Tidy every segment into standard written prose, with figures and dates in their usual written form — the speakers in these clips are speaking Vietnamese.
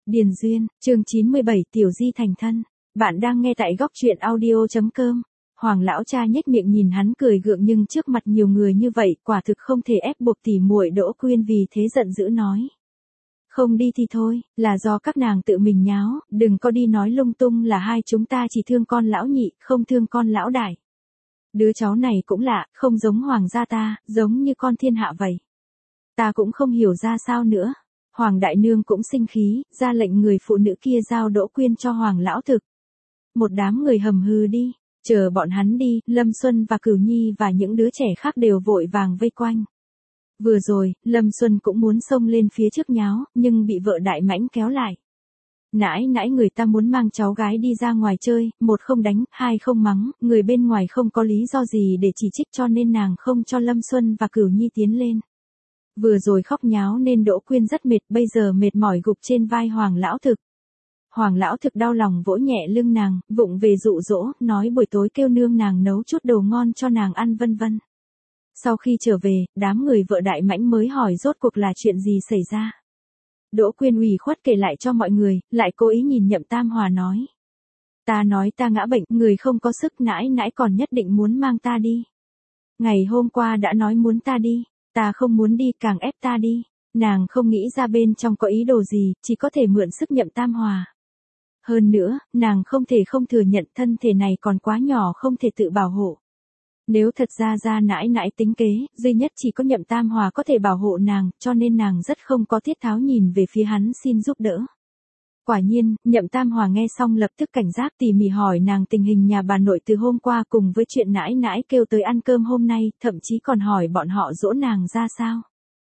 Điền Duyên, chương 97 Tiểu Di thành thân. Bạn đang nghe tại góc truyện audio.com. Hoàng lão cha nhếch miệng nhìn hắn cười gượng nhưng trước mặt nhiều người như vậy quả thực không thể ép buộc tỉ muội Đỗ Quyên vì thế giận dữ nói. Không đi thì thôi, là do các nàng tự mình nháo, đừng có đi nói lung tung là hai chúng ta chỉ thương con lão nhị, không thương con lão đại. Đứa cháu này cũng lạ, không giống hoàng gia ta, giống như con thiên hạ vậy. Ta cũng không hiểu ra sao nữa. Hoàng đại nương cũng sinh khí, ra lệnh người phụ nữ kia giao Đỗ Quyên cho hoàng lão thực. Một đám người hầm hừ đi, chờ bọn hắn đi, Lâm Xuân và Cửu Nhi và những đứa trẻ khác đều vội vàng vây quanh. Vừa rồi, Lâm Xuân cũng muốn xông lên phía trước nháo, nhưng bị vợ Đại Mãnh kéo lại. Nãi người ta muốn mang cháu gái đi ra ngoài chơi, một không đánh, hai không mắng, người bên ngoài không có lý do gì để chỉ trích cho nên nàng không cho Lâm Xuân và Cửu Nhi tiến lên. Vừa rồi khóc nháo nên Đỗ Quyên rất mệt, bây giờ mệt mỏi gục trên vai Hoàng lão thực. Hoàng lão thực đau lòng vỗ nhẹ lưng nàng, vụng về dụ dỗ, nói buổi tối kêu nương nàng nấu chút đồ ngon cho nàng ăn vân vân. Sau khi trở về, đám người vợ Đại Mãnh mới hỏi rốt cuộc là chuyện gì xảy ra. Đỗ Quyên ủy khuất kể lại cho mọi người, lại cố ý nhìn Nhậm Tam Hòa nói. Ta nói ta ngã bệnh, người không có sức, nãi còn nhất định muốn mang ta đi. Ngày hôm qua đã nói muốn ta đi, ta không muốn đi càng ép ta đi. Nàng không nghĩ ra bên trong có ý đồ gì, chỉ có thể mượn sức Nhậm Tam Hòa. Hơn nữa, nàng không thể không thừa nhận thân thể này còn quá nhỏ không thể tự bảo hộ. Nếu thật ra nãi tính kế, duy nhất chỉ có Nhậm Tam Hòa có thể bảo hộ nàng, cho nên nàng rất không có thiết tháo nhìn về phía hắn xin giúp đỡ. Quả nhiên, Nhậm Tam Hòa nghe xong lập tức cảnh giác tỉ mỉ hỏi nàng tình hình nhà bà nội từ hôm qua cùng với chuyện nãi kêu tới ăn cơm hôm nay, thậm chí còn hỏi bọn họ dỗ nàng ra sao.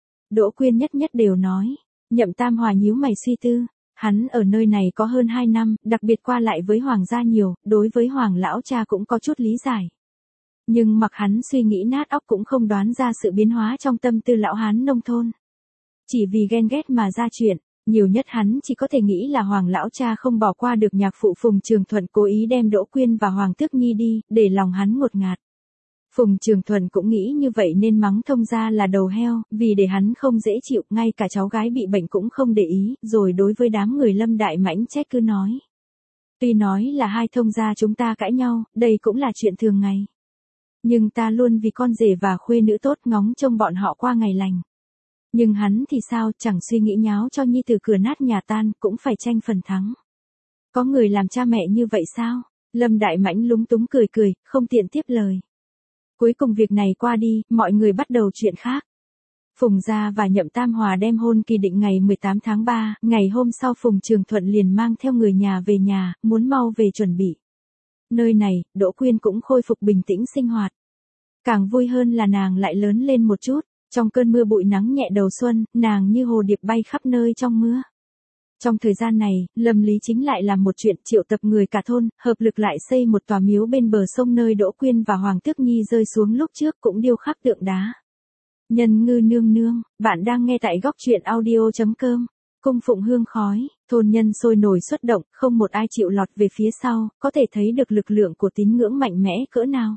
Đỗ Quyên nhất đều nói. Nhậm Tam Hòa nhíu mày suy tư. Hắn ở nơi này có hơn 2 năm, đặc biệt qua lại với hoàng gia nhiều, đối với hoàng lão cha cũng có chút lý giải. Nhưng mặc hắn suy nghĩ nát óc cũng không đoán ra sự biến hóa trong tâm tư lão hán nông thôn. Chỉ vì ghen ghét mà ra chuyện, nhiều nhất hắn chỉ có thể nghĩ là hoàng lão cha không bỏ qua được nhạc phụ Phùng Trường Thuận cố ý đem Đỗ Quyên và Hoàng Tước Nhi đi, để lòng hắn ngột ngạt. Phùng Trường Thuận cũng nghĩ như vậy nên mắng thông gia là đầu heo, vì để hắn không dễ chịu, ngay cả cháu gái bị bệnh cũng không để ý, rồi đối với đám người Lâm Đại Mãnh trách cứ nói. Tuy nói là hai thông gia chúng ta cãi nhau, đây cũng là chuyện thường ngày. Nhưng ta luôn vì con rể và khuê nữ tốt ngóng trông bọn họ qua ngày lành. Nhưng hắn thì sao, chẳng suy nghĩ nháo cho nhi tử cửa nát nhà tan, cũng phải tranh phần thắng. Có người làm cha mẹ như vậy sao? Lâm Đại Mãnh lúng túng cười, không tiện tiếp lời. Cuối cùng việc này qua đi, mọi người bắt đầu chuyện khác. Phùng gia và Nhậm Tam Hòa đem hôn kỳ định ngày 18 tháng 3, ngày hôm sau Phùng Trường Thuận liền mang theo người nhà về nhà, muốn mau về chuẩn bị. Nơi này, Đỗ Quyên cũng khôi phục bình tĩnh sinh hoạt. Càng vui hơn là nàng lại lớn lên một chút, trong cơn mưa bụi nắng nhẹ đầu xuân, nàng như hồ điệp bay khắp nơi trong mưa. Trong thời gian này, Lâm Lý Chính lại làm một chuyện triệu tập người cả thôn, hợp lực lại xây một tòa miếu bên bờ sông nơi Đỗ Quyên và Hoàng Tước Nhi rơi xuống lúc trước cũng điêu khắc tượng đá. Nhân ngư nương nương, bạn đang nghe tại góc truyện audio.com. Cung phụng hương khói, thôn nhân sôi nổi xuất động, không một ai chịu lọt về phía sau, có thể thấy được lực lượng của tín ngưỡng mạnh mẽ cỡ nào.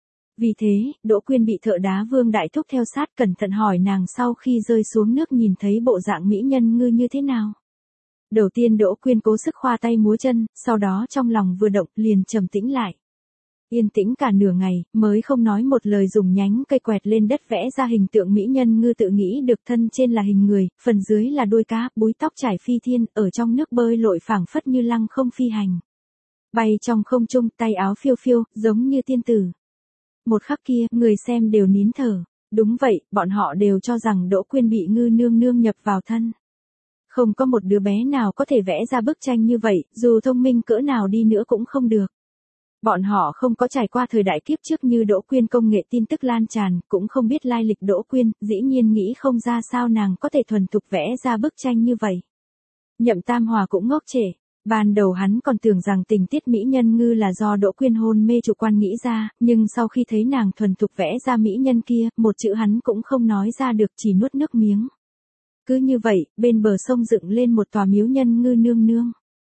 Vì thế, Đỗ Quyên bị thợ đá Vương Đại Thúc theo sát cẩn thận hỏi nàng sau khi rơi xuống nước nhìn thấy bộ dạng mỹ nhân ngư như thế nào. Đầu tiên Đỗ Quyên cố sức khoa tay múa chân, sau đó trong lòng vừa động liền trầm tĩnh lại. Yên tĩnh cả nửa ngày, mới không nói một lời dùng nhánh cây quẹt lên đất vẽ ra hình tượng mỹ nhân ngư tự nghĩ được thân trên là hình người, phần dưới là đuôi cá, búi tóc trải phi thiên, ở trong nước bơi lội phảng phất như lăng không phi hành. Bay trong không trung, tay áo phiêu phiêu, giống như tiên tử. Một khắc kia, người xem đều nín thở. Đúng vậy, bọn họ đều cho rằng Đỗ Quyên bị ngư nương nương nhập vào thân. Không có một đứa bé nào có thể vẽ ra bức tranh như vậy, dù thông minh cỡ nào đi nữa cũng không được. Bọn họ không có trải qua thời đại kiếp trước như Đỗ Quyên công nghệ tin tức lan tràn, cũng không biết lai lịch Đỗ Quyên, dĩ nhiên nghĩ không ra sao nàng có thể thuần thục vẽ ra bức tranh như vậy. Nhậm Tam Hòa cũng ngốc trệ. Ban đầu hắn còn tưởng rằng tình tiết mỹ nhân ngư là do Đỗ Quyên hôn mê chủ quan nghĩ ra, nhưng sau khi thấy nàng thuần thục vẽ ra mỹ nhân kia, một chữ hắn cũng không nói ra được, chỉ nuốt nước miếng. Cứ như vậy, bên bờ sông dựng lên một tòa miếu nhân ngư nương nương.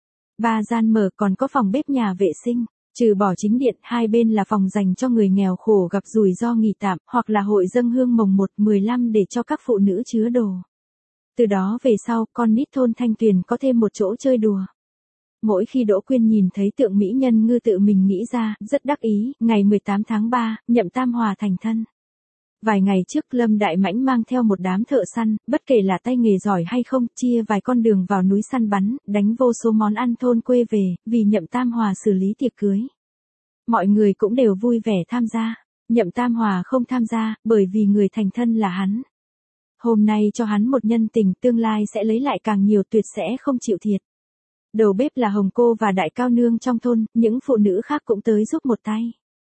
3 gian mở còn có phòng bếp nhà vệ sinh, trừ bỏ chính điện, hai bên là phòng dành cho người nghèo khổ gặp rủi ro nghỉ tạm, hoặc là hội dâng hương mồng 1-15 để cho các phụ nữ chứa đồ. Từ đó về sau, con nít thôn Thanh Tuyền có thêm một chỗ chơi đùa. Mỗi khi Đỗ Quyên nhìn thấy tượng mỹ nhân ngư tự mình nghĩ ra, rất đắc ý, ngày 18 tháng 3, Nhậm Tam Hòa thành thân. Vài ngày trước Lâm Đại Mãnh mang theo một đám thợ săn, bất kể là tay nghề giỏi hay không, chia vài con đường vào núi săn bắn, đánh vô số món ăn thôn quê về, vì Nhậm Tam Hòa xử lý tiệc cưới. Mọi người cũng đều vui vẻ tham gia. Nhậm Tam Hòa không tham gia, bởi vì người thành thân là hắn. Hôm nay cho hắn một nhân tình, tương lai sẽ lấy lại càng nhiều, tuyệt sẽ không chịu thiệt. Đầu bếp là Hồng cô và Đại Cao Nương trong thôn, những phụ nữ khác cũng tới giúp một tay.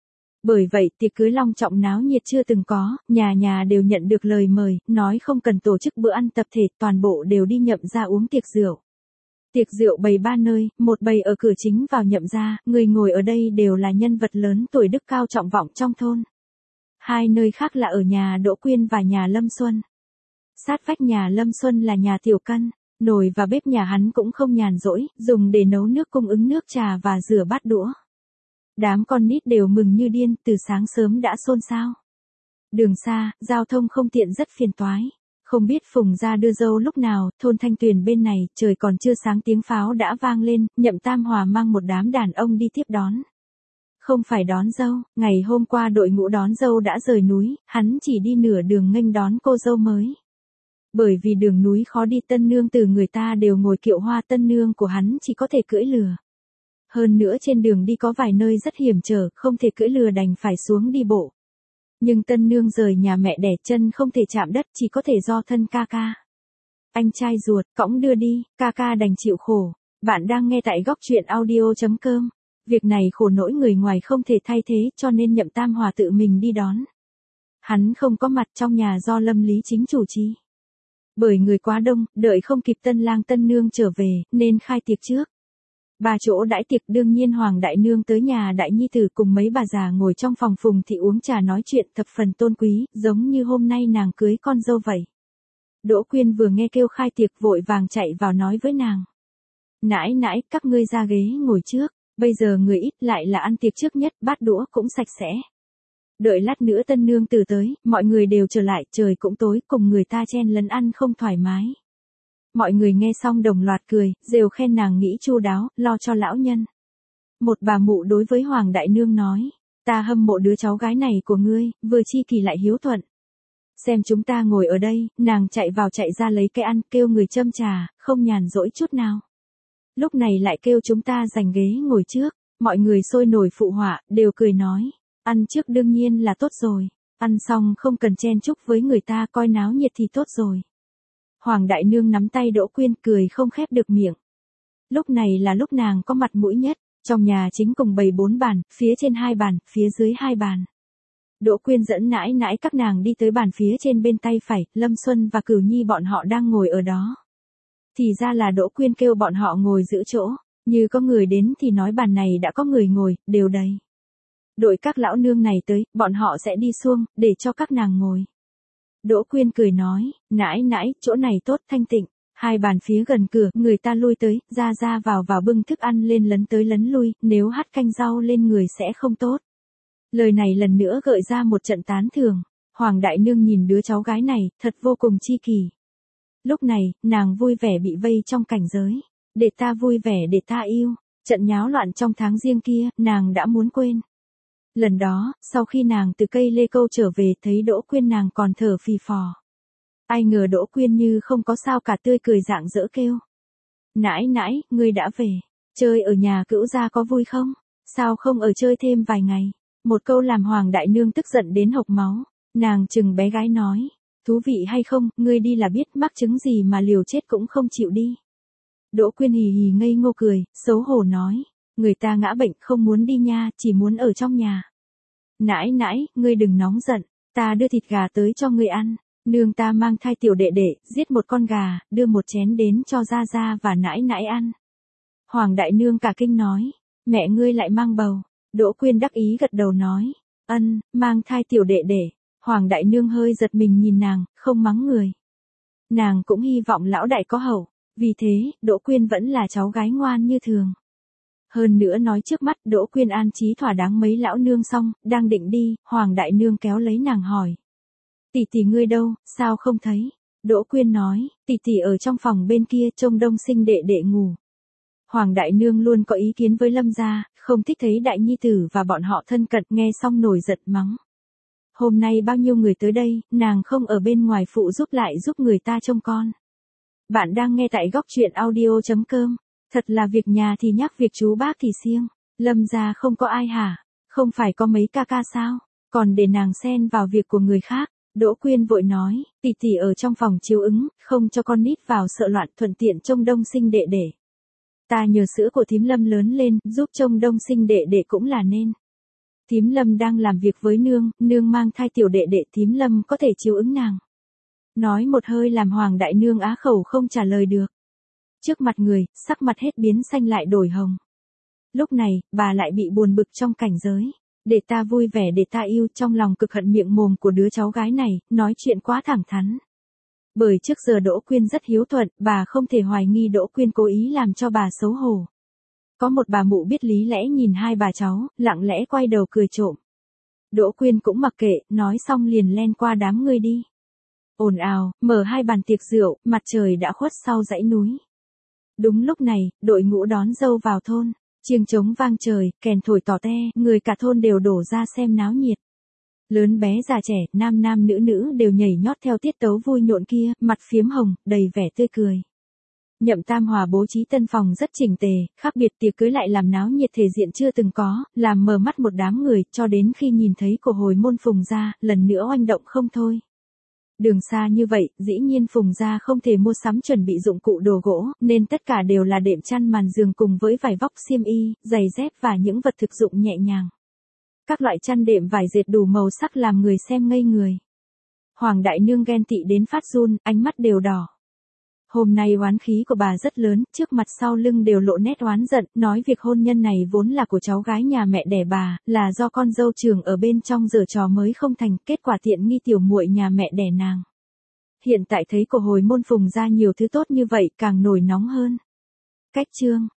Bởi vậy tiệc cưới long trọng náo nhiệt chưa từng có, nhà nhà đều nhận được lời mời, nói không cần tổ chức bữa ăn tập thể, toàn bộ đều đi Nhậm gia uống tiệc rượu. Tiệc rượu bày 3 nơi, một bày ở cửa chính vào Nhậm gia, người ngồi ở đây đều là nhân vật lớn tuổi đức cao trọng vọng trong thôn. 2 nơi khác là ở nhà Đỗ Quyên và nhà Lâm Xuân. Sát vách nhà Lâm Xuân là nhà Tiểu Cân, nồi và bếp nhà hắn cũng không nhàn rỗi, dùng để nấu nước cung ứng nước trà và rửa bát đũa. Đám con nít đều mừng như điên, từ sáng sớm đã xôn xao. Đường xa, giao thông không tiện rất phiền toái. Không biết Phùng gia đưa dâu lúc nào, thôn Thanh Tuyền bên này, trời còn chưa sáng tiếng pháo đã vang lên, Nhậm Tam Hòa mang một đám đàn ông đi tiếp đón. Không phải đón dâu, ngày hôm qua đội ngũ đón dâu đã rời núi, hắn chỉ đi nửa đường nghênh đón cô dâu mới. Bởi vì đường núi khó đi, tân nương từ người ta đều ngồi kiệu hoa, tân nương của hắn chỉ có thể cưỡi lừa. Hơn nữa trên đường đi có vài nơi rất hiểm trở, không thể cưỡi lừa đành phải xuống đi bộ. Nhưng tân nương rời nhà mẹ đẻ, chân không thể chạm đất, chỉ có thể do thân ca ca. Anh trai ruột, cõng đưa đi, ca ca đành chịu khổ. Bạn đang nghe tại góc truyện audio.com. Việc này khổ nỗi người ngoài không thể thay thế, cho nên Nhậm Tam Hòa tự mình đi đón. Hắn không có mặt trong nhà do Lâm Lý Chính chủ trì. Bởi người quá đông, đợi không kịp tân lang tân nương trở về, nên khai tiệc trước. 3 chỗ đãi tiệc, đương nhiên Hoàng đại nương tới nhà đại nhi tử cùng mấy bà già ngồi trong phòng Phùng thị uống trà nói chuyện thập phần tôn quý, giống như hôm nay nàng cưới con dâu vậy. Đỗ Quyên vừa nghe kêu khai tiệc vội vàng chạy vào nói với nàng. Nãi nãi, các ngươi ra ghế ngồi trước, bây giờ người ít lại là ăn tiệc trước nhất, bát đũa cũng sạch sẽ. Đợi lát nữa tân nương từ tới, mọi người đều trở lại, trời cũng tối, cùng người ta chen lấn ăn không thoải mái. Mọi người nghe xong đồng loạt cười, rều khen nàng nghĩ chu đáo, lo cho lão nhân. Một bà mụ đối với Hoàng đại nương nói, ta hâm mộ đứa cháu gái này của ngươi, vừa chi kỳ lại hiếu thuận. Xem chúng ta ngồi ở đây, nàng chạy vào chạy ra lấy cái ăn, kêu người châm trà, không nhàn rỗi chút nào. Lúc này lại kêu chúng ta giành ghế ngồi trước, mọi người sôi nổi phụ họa, đều cười nói, ăn trước đương nhiên là tốt rồi, ăn xong không cần chen chúc với người ta, coi náo nhiệt thì tốt rồi. Hoàng đại nương nắm tay Đỗ Quyên cười không khép được miệng. Lúc này là lúc nàng có mặt mũi nhất, trong nhà chính cùng bày 4 bàn, phía trên 2 bàn, phía dưới 2 bàn. Đỗ Quyên dẫn nãi nãi các nàng đi tới bàn phía trên bên tay phải, Lâm Xuân và Cửu Nhi bọn họ đang ngồi ở đó. Thì ra là Đỗ Quyên kêu bọn họ ngồi giữ chỗ, như có người đến thì nói bàn này đã có người ngồi, đều đầy. Đội các lão nương này tới, bọn họ sẽ đi xuông, để cho các nàng ngồi. Đỗ Quyên cười nói, nãi nãi, chỗ này tốt thanh tịnh, 2 bàn phía gần cửa, người ta lui tới, ra ra vào bưng thức ăn lên lấn tới lấn lui, nếu hắt canh rau lên người sẽ không tốt. Lời này lần nữa gợi ra một trận tán thưởng, Hoàng đại nương nhìn đứa cháu gái này, thật vô cùng chi kỳ. Lúc này, nàng vui vẻ bị vây trong cảnh giới, để ta vui vẻ để ta yêu, trận nháo loạn trong tháng riêng kia, nàng đã muốn quên. Lần đó, sau khi nàng từ cây lê câu trở về thấy Đỗ Quyên nàng còn thở phì phò. Ai ngờ Đỗ Quyên như không có sao cả, tươi cười rạng rỡ kêu. Nãi nãi, ngươi đã về, chơi ở nhà Cữu gia có vui không? Sao không ở chơi thêm vài ngày? Một câu làm Hoàng đại nương tức giận đến hộc máu, nàng chừng bé gái nói. Thú vị hay không, ngươi đi là biết, mắc chứng gì mà liều chết cũng không chịu đi. Đỗ Quyên hì hì ngây ngô cười, xấu hổ nói. Người ta ngã bệnh không muốn đi nha, chỉ muốn ở trong nhà. Nãi nãi, ngươi đừng nóng giận, ta đưa thịt gà tới cho ngươi ăn. Nương ta mang thai tiểu đệ đệ, giết một con gà, đưa một chén đến cho gia gia và nãi nãi ăn. Hoàng đại nương cả kinh nói, mẹ ngươi lại mang bầu. Đỗ Quyên đắc ý gật đầu nói, ân, mang thai tiểu đệ đệ. Hoàng đại nương hơi giật mình nhìn nàng, không mắng người. Nàng cũng hy vọng lão đại có hậu, vì thế, Đỗ Quyên vẫn là cháu gái ngoan như thường. Hơn nữa nói trước mắt Đỗ Quyên an trí thỏa đáng mấy lão nương xong, đang định đi, Hoàng đại nương kéo lấy nàng hỏi. Tỷ tỷ ngươi đâu, sao không thấy? Đỗ Quyên nói, tỷ tỷ ở trong phòng bên kia trông Đông Sinh đệ đệ ngủ. Hoàng đại nương luôn có ý kiến với Lâm gia, không thích thấy đại nhi tử và bọn họ thân cận, nghe xong nổi giận mắng. Hôm nay bao nhiêu người tới đây, nàng không ở bên ngoài phụ giúp lại giúp người ta trông con. Bạn đang nghe tại góc truyện audio.com. Thật là việc nhà thì nhắc việc chú bác thì siêng. Lâm gia không có ai hả? Không phải có mấy ca ca sao? Còn để nàng xen vào việc của người khác. Đỗ Quyên vội nói, tỷ tỷ ở trong phòng chiếu ứng, không cho con nít vào sợ loạn, thuận tiện trông Đông Sinh đệ đệ. Ta nhờ sữa của thím Lâm lớn lên, giúp trông Đông Sinh đệ đệ cũng là nên. Thím Lâm đang làm việc với nương, nương mang thai tiểu đệ đệ, thím Lâm có thể chiếu ứng nàng. Nói một hơi làm Hoàng đại nương á khẩu không trả lời được. Trước mặt người, sắc mặt hết biến xanh lại đổi hồng. Lúc này, bà lại bị buồn bực trong cảnh giới. Để ta vui vẻ để ta yêu, trong lòng cực hận miệng mồm của đứa cháu gái này, nói chuyện quá thẳng thắn. Bởi trước giờ Đỗ Quyên rất hiếu thuận, bà không thể hoài nghi Đỗ Quyên cố ý làm cho bà xấu hổ. Có một bà mụ biết lý lẽ nhìn hai bà cháu, lặng lẽ quay đầu cười trộm. Đỗ Quyên cũng mặc kệ, nói xong liền len qua đám người đi. Ồn ào, mở hai bàn tiệc rượu, mặt trời đã khuất sau dãy núi. Đúng lúc này, đội ngũ đón dâu vào thôn. Chiêng trống vang trời, kèn thổi tỏ te, người cả thôn đều đổ ra xem náo nhiệt. Lớn bé già trẻ, nam nam nữ nữ đều nhảy nhót theo tiết tấu vui nhộn kia, mặt phiếm hồng, đầy vẻ tươi cười. Nhậm Tam Hòa bố trí tân phòng rất chỉnh tề, khác biệt tiệc cưới lại làm náo nhiệt thể diện chưa từng có, làm mờ mắt một đám người, cho đến khi nhìn thấy của hồi môn Phùng gia, lần nữa oanh động không thôi. Đường xa như vậy, dĩ nhiên Phùng gia không thể mua sắm chuẩn bị dụng cụ đồ gỗ, nên tất cả đều là đệm chăn màn giường cùng với vải vóc xiêm y, giày dép và những vật thực dụng nhẹ nhàng. Các loại chăn đệm vải dệt đủ màu sắc làm người xem ngây người. Hoàng đại nương ghen tị đến phát run, ánh mắt đều đỏ. Hôm nay oán khí của bà rất lớn, trước mặt sau lưng đều lộ nét oán giận, nói việc hôn nhân này vốn là của cháu gái nhà mẹ đẻ bà, là do con dâu trưởng ở bên trong giở trò mới không thành, kết quả tiện nghi tiểu muội nhà mẹ đẻ nàng. Hiện tại thấy của hồi môn Phùng gia nhiều thứ tốt như vậy càng nổi nóng hơn. Cách chương